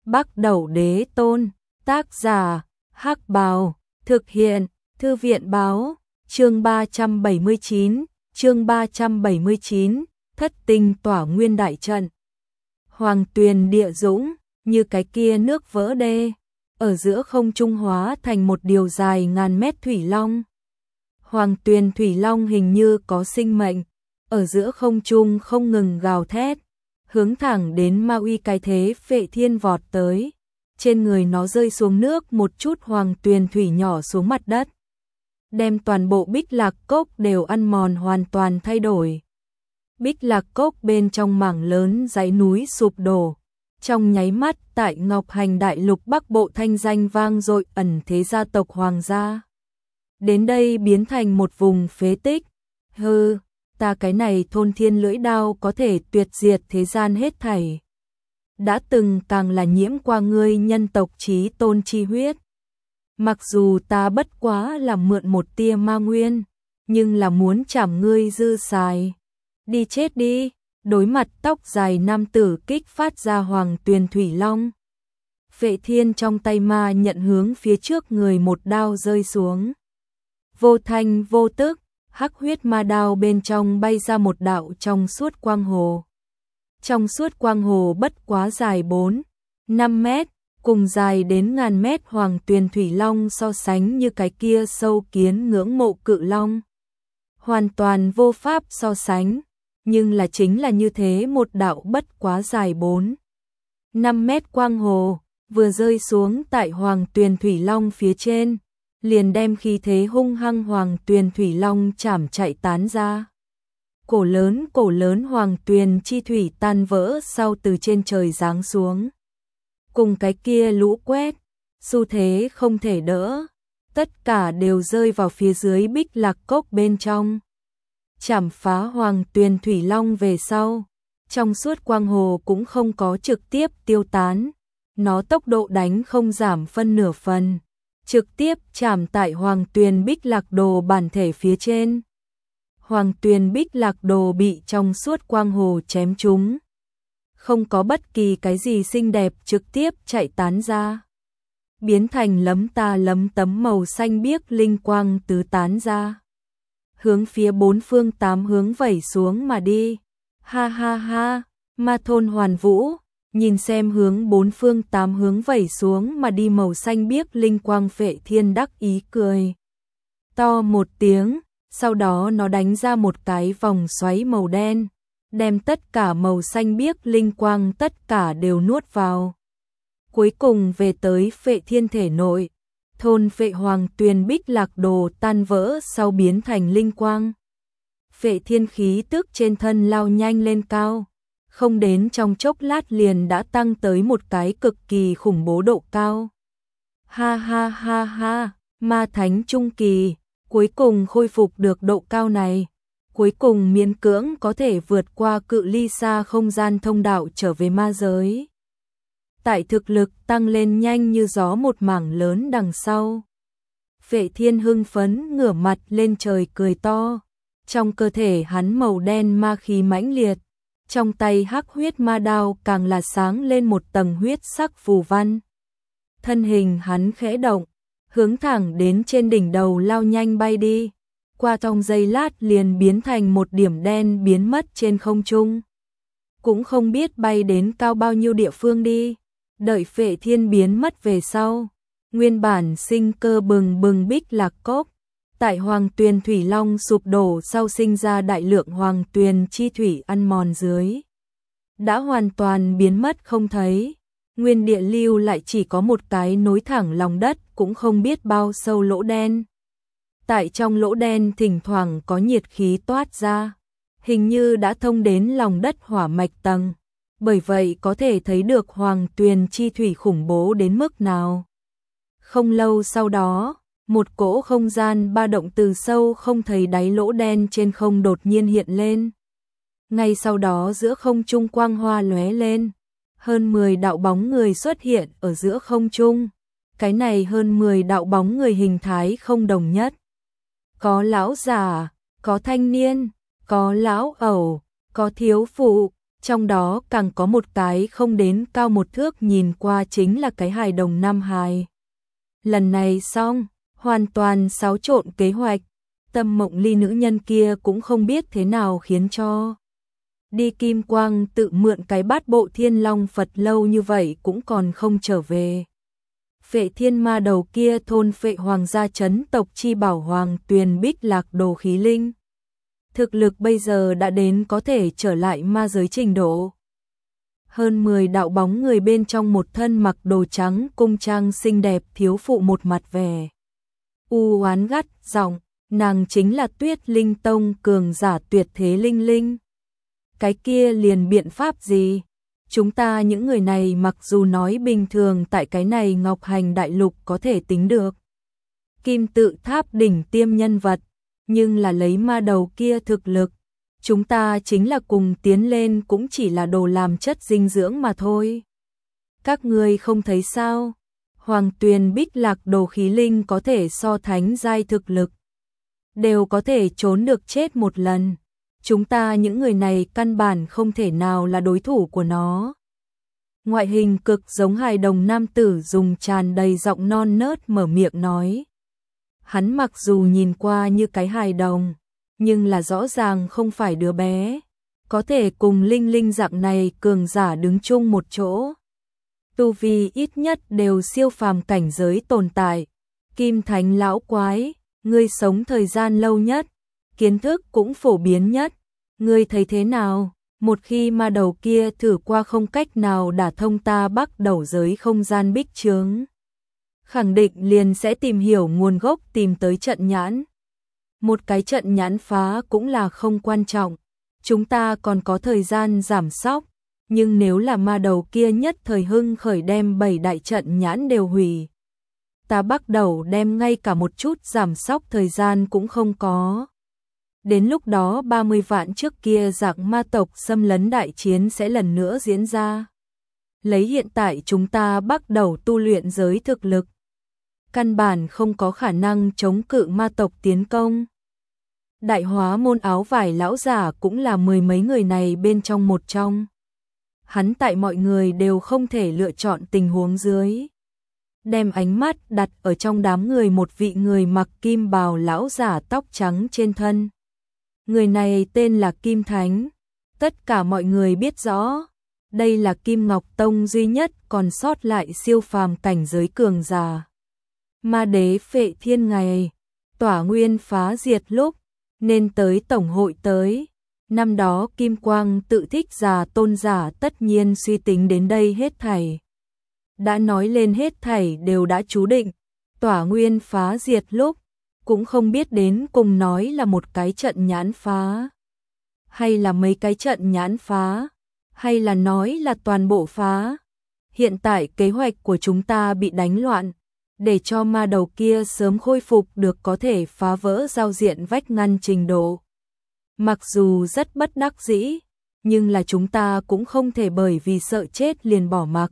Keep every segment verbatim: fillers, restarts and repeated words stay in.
Bắc Đẩu Đế Tôn, tác giả, Hắc Bào, thực hiện, Thư viện báo, chương ba trăm bảy mươi chín, chương ba trăm bảy mươi chín, thất tinh tỏa nguyên đại trận. Hoàng tuyền địa dũng, như cái kia nước vỡ đê, ở giữa không trung hóa thành một điều dài ngàn mét thủy long. Hoàng tuyền thủy long hình như có sinh mệnh, ở giữa không trung không ngừng gào thét, hướng thẳng đến Ma Uy cái thế Phệ Thiên vọt tới. Trên người nó rơi xuống nước một chút hoàng tuyền thủy nhỏ xuống mặt đất, đem toàn bộ Bích Lạc Cốc đều ăn mòn hoàn toàn thay đổi. Bích Lạc Cốc bên trong mảng lớn dãy núi sụp đổ, trong nháy mắt tại Ngọc Hành Đại Lục Bắc Bộ thanh danh vang dội ẩn thế gia tộc hoàng gia. Đến đây biến thành một vùng phế tích. Hừ, ta cái này thôn thiên lưỡi đao có thể tuyệt diệt thế gian hết thảy. Đã từng càng là nhiễm qua ngươi nhân tộc chí tôn chi huyết. Mặc dù ta bất quá là mượn một tia ma nguyên, nhưng là muốn chảm ngươi dư xài. Đi chết đi, đối mặt tóc dài nam tử kích phát ra hoàng tuyền thủy long. Phệ Thiên trong tay ma nhận hướng phía trước người một đao rơi xuống. Vô thanh vô tức, hắc huyết ma đao bên trong bay ra một đạo trong suốt quang hồ. Trong suốt quang hồ bất quá dài bốn, năm mét, cùng dài đến ngàn mét hoàng tuyền thủy long so sánh như cái kia sâu kiến ngưỡng mộ cự long. Hoàn toàn vô pháp so sánh, nhưng là chính là như thế một đạo bất quá dài bốn, năm mét quang hồ, vừa rơi xuống tại hoàng tuyền thủy long phía trên, liền đem khí thế hung hăng hoàng tuyền thủy long chảm chạy tán ra. Cổ lớn cổ lớn hoàng tuyền chi thủy tan vỡ sau từ trên trời giáng xuống. Cùng cái kia lũ quét, xu thế không thể đỡ, tất cả đều rơi vào phía dưới Bích Lạc Cốc bên trong. Chảm phá hoàng tuyền thủy long về sau, trong suốt quang hồ cũng không có trực tiếp tiêu tán, nó tốc độ đánh không giảm phân nửa phần, trực tiếp chạm tại hoàng tuyền Bích Lạc Đồ bản thể phía trên. Hoàng tuyền Bích Lạc Đồ bị trong suốt quang hồ chém trúng, không có bất kỳ cái gì xinh đẹp trực tiếp chạy tán ra, biến thành lấm ta lấm tấm màu xanh biếc linh quang tứ tán ra, hướng phía bốn phương tám hướng vẩy xuống mà đi. Ha ha ha, Ma Thôn Hoàn Vũ, nhìn xem hướng bốn phương tám hướng vẩy xuống mà đi màu xanh biếc linh quang Phệ Thiên đắc ý cười to một tiếng, sau đó nó đánh ra một cái vòng xoáy màu đen, đem tất cả màu xanh biếc linh quang tất cả đều nuốt vào. Cuối cùng về tới Phệ Thiên thể nội, thôn Phệ Hoàng tuyền Bích Lạc Đồ tan vỡ sau biến thành linh quang. Phệ Thiên khí tức trên thân lao nhanh lên cao, không đến trong chốc lát liền đã tăng tới một cái cực kỳ khủng bố độ cao. Ha ha ha ha, ma thánh trung kỳ, cuối cùng khôi phục được độ cao này, cuối cùng miễn cưỡng có thể vượt qua cự ly xa không gian thông đạo trở về ma giới. Tại thực lực tăng lên nhanh như gió một mảng lớn đằng sau, Phệ Thiên hưng phấn ngửa mặt lên trời cười to, trong cơ thể hắn màu đen ma khí mãnh liệt, trong tay hắc huyết ma đao càng là sáng lên một tầng huyết sắc phù văn. Thân hình hắn khẽ động, hướng thẳng đến trên đỉnh đầu lao nhanh bay đi, qua trong giây lát liền biến thành một điểm đen biến mất trên không trung. Cũng không biết bay đến cao bao nhiêu địa phương đi. Đợi Phệ Thiên biến mất về sau, nguyên bản sinh cơ bừng bừng Bích Lạc Cốc, tại hoàng tuyền thủy long sụp đổ sau sinh ra đại lượng hoàng tuyền chi thủy ăn mòn dưới, đã hoàn toàn biến mất không thấy. Nguyên địa lưu lại chỉ có một cái nối thẳng lòng đất cũng không biết bao sâu lỗ đen. Tại trong lỗ đen thỉnh thoảng có nhiệt khí toát ra, hình như đã thông đến lòng đất hỏa mạch tầng, bởi vậy có thể thấy được hoàng tuyền chi thủy khủng bố đến mức nào. Không lâu sau đó, một cỗ không gian ba động từ sâu không thấy đáy lỗ đen trên không đột nhiên hiện lên. Ngay sau đó giữa không trung quang hoa lóe lên, hơn mười đạo bóng người xuất hiện ở giữa không trung. Cái này hơn mười đạo bóng người hình thái không đồng nhất. Có lão già, có thanh niên, có lão ẩu, có thiếu phụ, Trong đó càng có một cái không đến cao một thước, nhìn qua chính là cái hài đồng Nam Hải. Lần này xong, hoàn toàn xáo trộn kế hoạch, Tâm Mộng Ly nữ nhân kia cũng không biết thế nào khiến cho. Đi Kim Quang tự mượn cái bát bộ Thiên Long Phật lâu như vậy cũng còn không trở về. Phệ thiên ma đầu kia thôn phệ hoàng gia chấn tộc chi bảo Hoàng Tuyền Bích Lạc đồ khí linh. Thực lực bây giờ đã đến có thể trở lại ma giới trình độ. Hơn mười đạo bóng người bên trong một thân mặc đồ trắng cung trang xinh đẹp thiếu phụ một mặt vẻ u oán gắt giọng, nàng chính là Tuyết Linh Tông cường giả tuyệt thế Linh Linh. Cái kia liền biện pháp gì? Chúng ta những người này mặc dù nói bình thường tại cái này Ngọc Hành Đại Lục có thể tính được kim tự tháp đỉnh tiêm nhân vật, nhưng là lấy ma đầu kia thực lực, chúng ta chính là cùng tiến lên cũng chỉ là đồ làm chất dinh dưỡng mà thôi. Các ngươi không thấy sao? Hoàng Tuyền Bích Lạc đồ khí linh có thể so thánh giai thực lực, đều có thể trốn được chết một lần. Chúng ta những người này căn bản không thể nào là đối thủ của nó. Ngoại hình cực giống hài đồng nam tử dùng tràn đầy giọng non nớt mở miệng nói. Hắn mặc dù nhìn qua như cái hài đồng, nhưng là rõ ràng không phải đứa bé, có thể cùng Linh Linh dạng này cường giả đứng chung một chỗ. Tu vi ít nhất đều siêu phàm cảnh giới tồn tại. Kim Thánh lão quái, ngươi sống thời gian lâu nhất, kiến thức cũng phổ biến nhất, ngươi thấy thế nào? Một khi ma đầu kia thử qua không cách nào đả thông ta Bắc đầu giới không gian bích chướng, khẳng định liền sẽ tìm hiểu nguồn gốc tìm tới trận nhãn. Một cái trận nhãn phá cũng là không quan trọng, chúng ta còn có thời gian giảm sóc, nhưng nếu là ma đầu kia nhất thời hưng khởi đem bảy đại trận nhãn đều hủy, ta Bắc đầu đem ngay cả một chút giảm sóc thời gian cũng không có. Đến lúc đó ba mươi vạn trước kia dạng ma tộc xâm lấn đại chiến sẽ lần nữa diễn ra. Lấy hiện tại chúng ta bắt đầu tu luyện giới thực lực, căn bản không có khả năng chống cự ma tộc tiến công. Đại hóa môn áo vải lão giả cũng là mười mấy người này bên trong một trong. Hắn tại mọi người đều không thể lựa chọn tình huống dưới, đem ánh mắt đặt ở trong đám người một vị người mặc kim bào lão giả tóc trắng trên thân. Người này tên là Kim Thánh, tất cả mọi người biết rõ, đây là Kim Ngọc Tông duy nhất còn sót lại siêu phàm cảnh giới cường giả. Ma đế phệ thiên ngày, tỏa nguyên phá diệt lúc, nên tới tổng hội tới. Năm đó Kim Quang tự thích già tôn giả tất nhiên suy tính đến đây hết thảy. Đã nói lên hết thảy đều đã chú định, tỏa nguyên phá diệt lúc, cũng không biết đến cùng nói là một cái trận nhãn phá, hay là mấy cái trận nhãn phá, hay là nói là toàn bộ phá. Hiện tại kế hoạch của chúng ta bị đánh loạn, để cho ma đầu kia sớm khôi phục được có thể phá vỡ giao diện vách ngăn trình độ. Mặc dù rất bất đắc dĩ, nhưng là chúng ta cũng không thể bởi vì sợ chết liền bỏ mặc.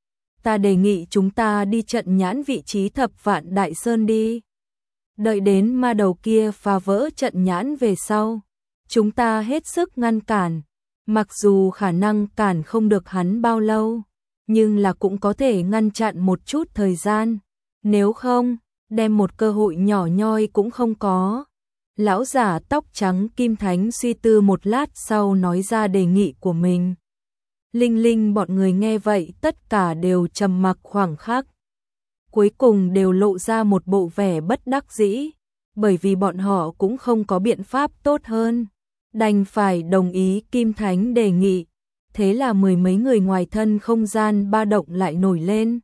Ta đề nghị chúng ta đi trận nhãn vị trí thập vạn đại sơn đi. Đợi đến ma đầu kia phá vỡ trận nhãn về sau, chúng ta hết sức ngăn cản, mặc dù khả năng cản không được hắn bao lâu, nhưng là cũng có thể ngăn chặn một chút thời gian, nếu không, đem một cơ hội nhỏ nhoi cũng không có. Lão giả tóc trắng Kim Thánh suy tư một lát sau nói ra đề nghị của mình. Linh Linh bọn người nghe vậy tất cả đều trầm mặc khoảng khắc. Cuối cùng đều lộ ra một bộ vẻ bất đắc dĩ, bởi vì bọn họ cũng không có biện pháp tốt hơn, đành phải đồng ý Kim Thánh đề nghị. Thế là mười mấy người ngoài thân không gian ba động lại nổi lên.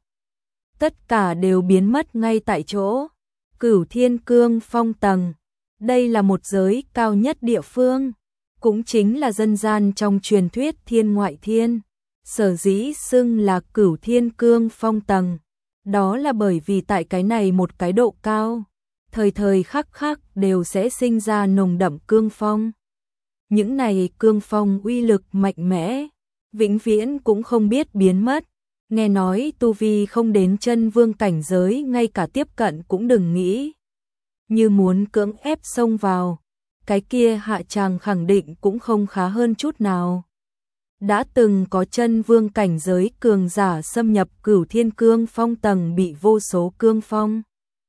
Tất cả đều biến mất ngay tại chỗ. Cửu Thiên Cương Phong tầng, đây là một giới cao nhất địa phương, cũng chính là dân gian trong truyền thuyết thiên ngoại thiên. Sở dĩ xưng là Cửu Thiên Cương Phong tầng, đó là bởi vì tại cái này một cái độ cao, thời thời khắc khắc đều sẽ sinh ra nồng đậm cương phong. Những này cương phong uy lực mạnh mẽ, vĩnh viễn cũng không biết biến mất. Nghe nói tu vi không đến chân vương cảnh giới ngay cả tiếp cận cũng đừng nghĩ. Như muốn cưỡng ép xông vào, cái kia hạ tràng khẳng định cũng không khá hơn chút nào. đã từng có chân vương cảnh giới cường giả xâm nhập Cửu Thiên Cương Phong tầng bị vô số cương phong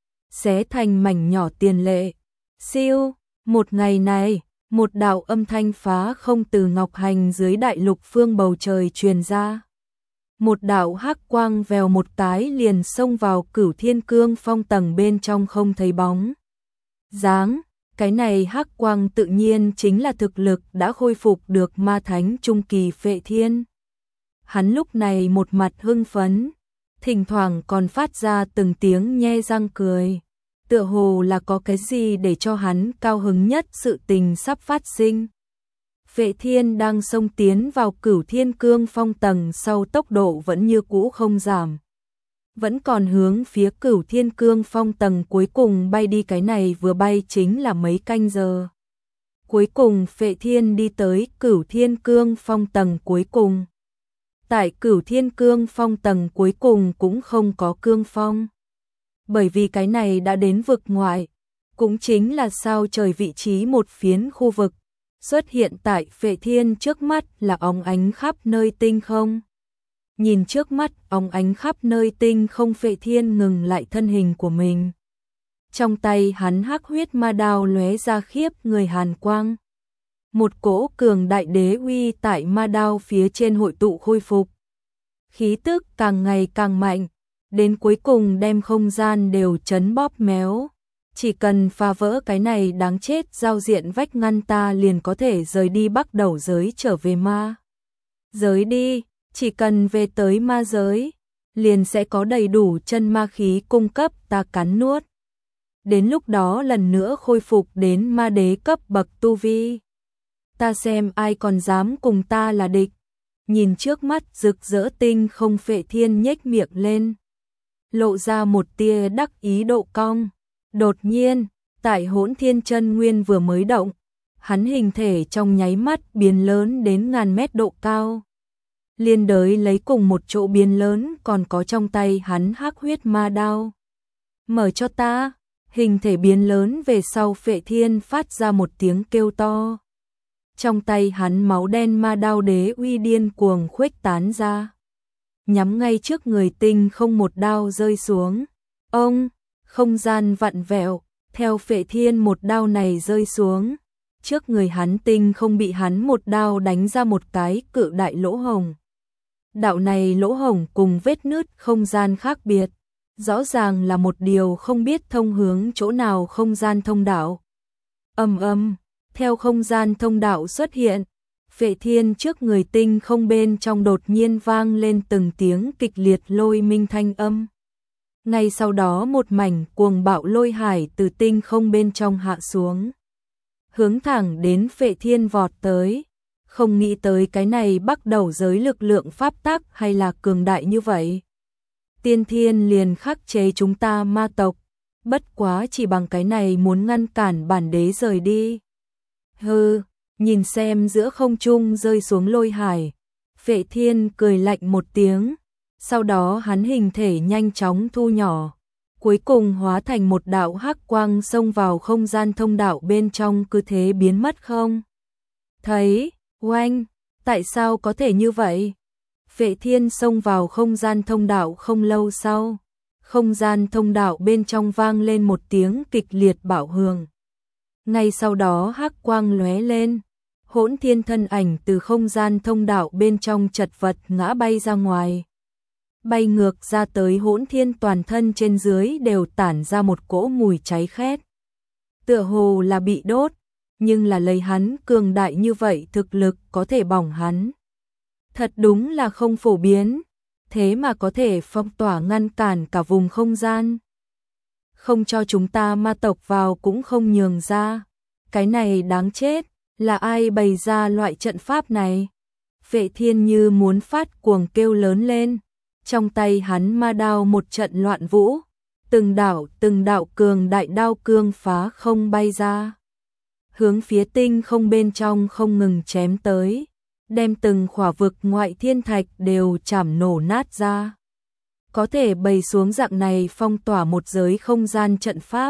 xé thành mảnh nhỏ tiền lệ. Siêu, một ngày này, một đạo âm thanh phá không từ Ngọc Hành dưới đại lục phương bầu trời truyền ra. Một đạo hắc quang vèo một cái liền xông vào Cửu Thiên Cương Phong tầng bên trong không thấy bóng dáng. Cái này hắc quang tự nhiên chính là thực lực đã khôi phục được ma thánh trung kỳ Phệ Thiên. Hắn lúc này một mặt hưng phấn, thỉnh thoảng còn phát ra từng tiếng nhe răng cười, tựa hồ là có cái gì để cho hắn cao hứng nhất sự tình sắp phát sinh. Phệ Thiên đang xông tiến vào Cửu Thiên Cương Phong tầng sau, tốc độ vẫn như cũ không giảm, vẫn còn hướng phía Cửu Thiên Cương Phong tầng cuối cùng bay đi. Cái này vừa bay chính là mấy canh giờ. Cuối cùng Phệ Thiên đi tới Cửu Thiên Cương Phong tầng cuối cùng. Tại Cửu Thiên Cương Phong tầng cuối cùng cũng không có cương phong, bởi vì cái này đã đến vực ngoại, cũng chính là sao trời vị trí một phiến khu vực. Xuất hiện tại Phệ Thiên trước mắt là óng ánh khắp nơi tinh không. Nhìn trước mắt óng ánh khắp nơi tinh không, Phệ Thiên ngừng lại thân hình của mình. Trong tay hắn hắc huyết ma đao lóe ra khiếp người hàn quang. Một cỗ cường đại đế uy tại ma đao phía trên hội tụ khôi phục. Khí tức càng ngày càng mạnh, đến cuối cùng đem không gian đều chấn bóp méo. Chỉ cần phá vỡ cái này đáng chết giao diện vách ngăn, ta liền có thể rời đi Bắc Đầu giới trở về ma giới đi. Chỉ cần về tới ma giới, liền sẽ có đầy đủ chân ma khí cung cấp ta cắn nuốt. Đến lúc đó lần nữa khôi phục đến ma đế cấp bậc tu vi. Ta xem ai còn dám cùng ta là địch. Nhìn trước mắt rực rỡ tinh không, Phệ Thiên nhếch miệng lên, lộ ra một tia đắc ý độ cong. Đột nhiên, tại Hỗn Thiên Chân Nguyên vừa mới động, hắn hình thể trong nháy mắt biến lớn đến ngàn mét độ cao. Liên đới lấy cùng một chỗ biến lớn còn có trong tay hắn hắc huyết ma đao. Mở cho ta. Hình thể biến lớn về sau, Phệ Thiên phát ra một tiếng kêu to. Trong tay hắn máu đen ma đao đế uy điên cuồng khuếch tán ra, nhắm ngay trước người tinh không một đao rơi xuống. Ông, không gian vặn vẹo, theo Phệ Thiên một đao này rơi xuống, trước người hắn tinh không bị hắn một đao đánh ra một cái cự đại lỗ hổng. Đạo này lỗ hổng cùng vết nứt không gian khác biệt, rõ ràng là một điều không biết thông hướng chỗ nào không gian thông đạo. Ầm ầm, theo không gian thông đạo xuất hiện, Phệ Thiên trước người tinh không bên trong đột nhiên vang lên từng tiếng kịch liệt lôi minh thanh âm. Ngay sau đó một mảnh cuồng bạo lôi hải từ tinh không bên trong hạ xuống, hướng thẳng đến Phệ Thiên vọt tới. Không nghĩ tới cái này Bắc Đầu giới lực lượng pháp tắc hay là cường đại như vậy. Tiên thiên liền khắc chế chúng ta ma tộc, bất quá chỉ bằng cái này muốn ngăn cản bản đế rời đi. Hừ, nhìn xem giữa không trung rơi xuống lôi hải, Phệ Thiên cười lạnh một tiếng, sau đó hắn hình thể nhanh chóng thu nhỏ, cuối cùng hóa thành một đạo hắc quang xông vào không gian thông đạo bên trong, cứ thế biến mất không thấy. Oanh, tại sao có thể như vậy? Phệ Thiên xông vào không gian thông đạo không lâu sau, không gian thông đạo bên trong vang lên một tiếng kịch liệt bạo hưởng. Ngay sau đó hắc quang lóe lên, Hỗn Thiên thân ảnh từ không gian thông đạo bên trong chật vật ngã bay ra ngoài. Bay ngược ra tới Hỗn Thiên toàn thân trên dưới đều tản ra một cỗ mùi cháy khét. Tựa hồ là bị đốt, nhưng là lấy hắn cường đại như vậy thực lực có thể bỏng hắn. Thật đúng là không phổ biến, thế mà có thể phong tỏa ngăn cản cả vùng không gian. Không cho chúng ta ma tộc vào cũng không nhường ra. Cái này đáng chết, là ai bày ra loại trận pháp này? Phệ Thiên như muốn phát cuồng kêu lớn lên, trong tay hắn ma đao một trận loạn vũ, từng đạo từng đạo cường đại đao cương phá không bay ra, hướng phía tinh không bên trong không ngừng chém tới, đem từng khỏa vực ngoại thiên thạch đều chảm nổ nát ra. Có thể bày xuống dạng này phong tỏa một giới không gian trận pháp,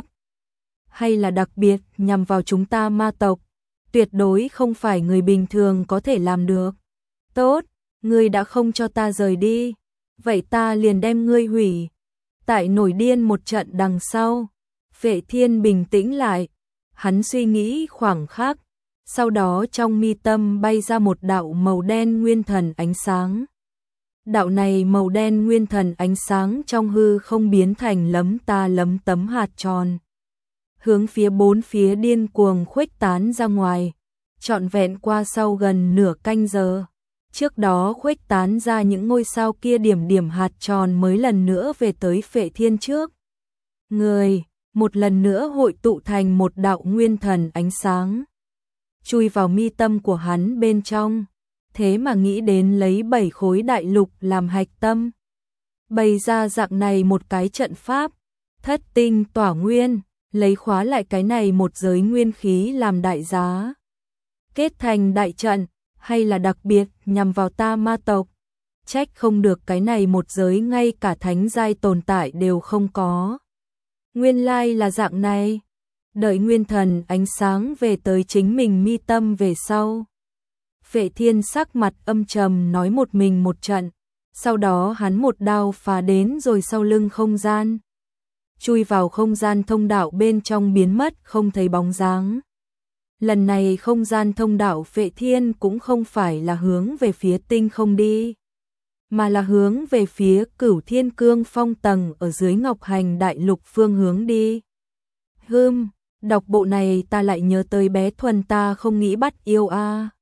hay là đặc biệt nhằm vào chúng ta ma tộc, tuyệt đối không phải người bình thường có thể làm được. Tốt, ngươi đã không cho ta rời đi, vậy ta liền đem ngươi hủy. Tại nổi điên một trận đằng sau, Phệ Thiên bình tĩnh lại, hắn suy nghĩ khoảng khắc, sau đó trong mi tâm bay ra một đạo màu đen nguyên thần ánh sáng. Đạo này màu đen nguyên thần ánh sáng trong hư không biến thành lấm ta lấm tấm hạt tròn, hướng phía bốn phía điên cuồng khuếch tán ra ngoài, trọn vẹn qua sau gần nửa canh giờ. Trước đó khuếch tán ra những ngôi sao kia điểm điểm hạt tròn mới lần nữa về tới Phệ Thiên trước. Người, một lần nữa hội tụ thành một đạo nguyên thần ánh sáng, chui vào mi tâm của hắn bên trong, thế mà nghĩ đến lấy bảy khối đại lục làm hạch tâm. Bày ra dạng này một cái trận pháp, thất tinh tỏa nguyên, lấy khóa lại cái này một giới nguyên khí làm đại giá. Kết thành đại trận, hay là đặc biệt nhằm vào ta ma tộc. Trách không được cái này một giới ngay cả thánh giai tồn tại đều không có. Nguyên lai là dạng này. Đợi nguyên thần ánh sáng về tới chính mình mi tâm về sau. Phệ Thiên sắc mặt âm trầm nói một mình một trận. Sau đó hắn một đao phá đến rồi sau lưng không gian, chui vào không gian thông đạo bên trong biến mất không thấy bóng dáng. Lần này không gian thông đạo Phệ Thiên cũng không phải là hướng về phía tinh không đi, mà là hướng về phía Cửu Thiên Cương Phong tầng ở dưới Ngọc Hành Đại Lục phương hướng đi. Hừm, đọc bộ này ta lại nhớ tới bé Thuần ta không nghĩ bắt yêu a. À.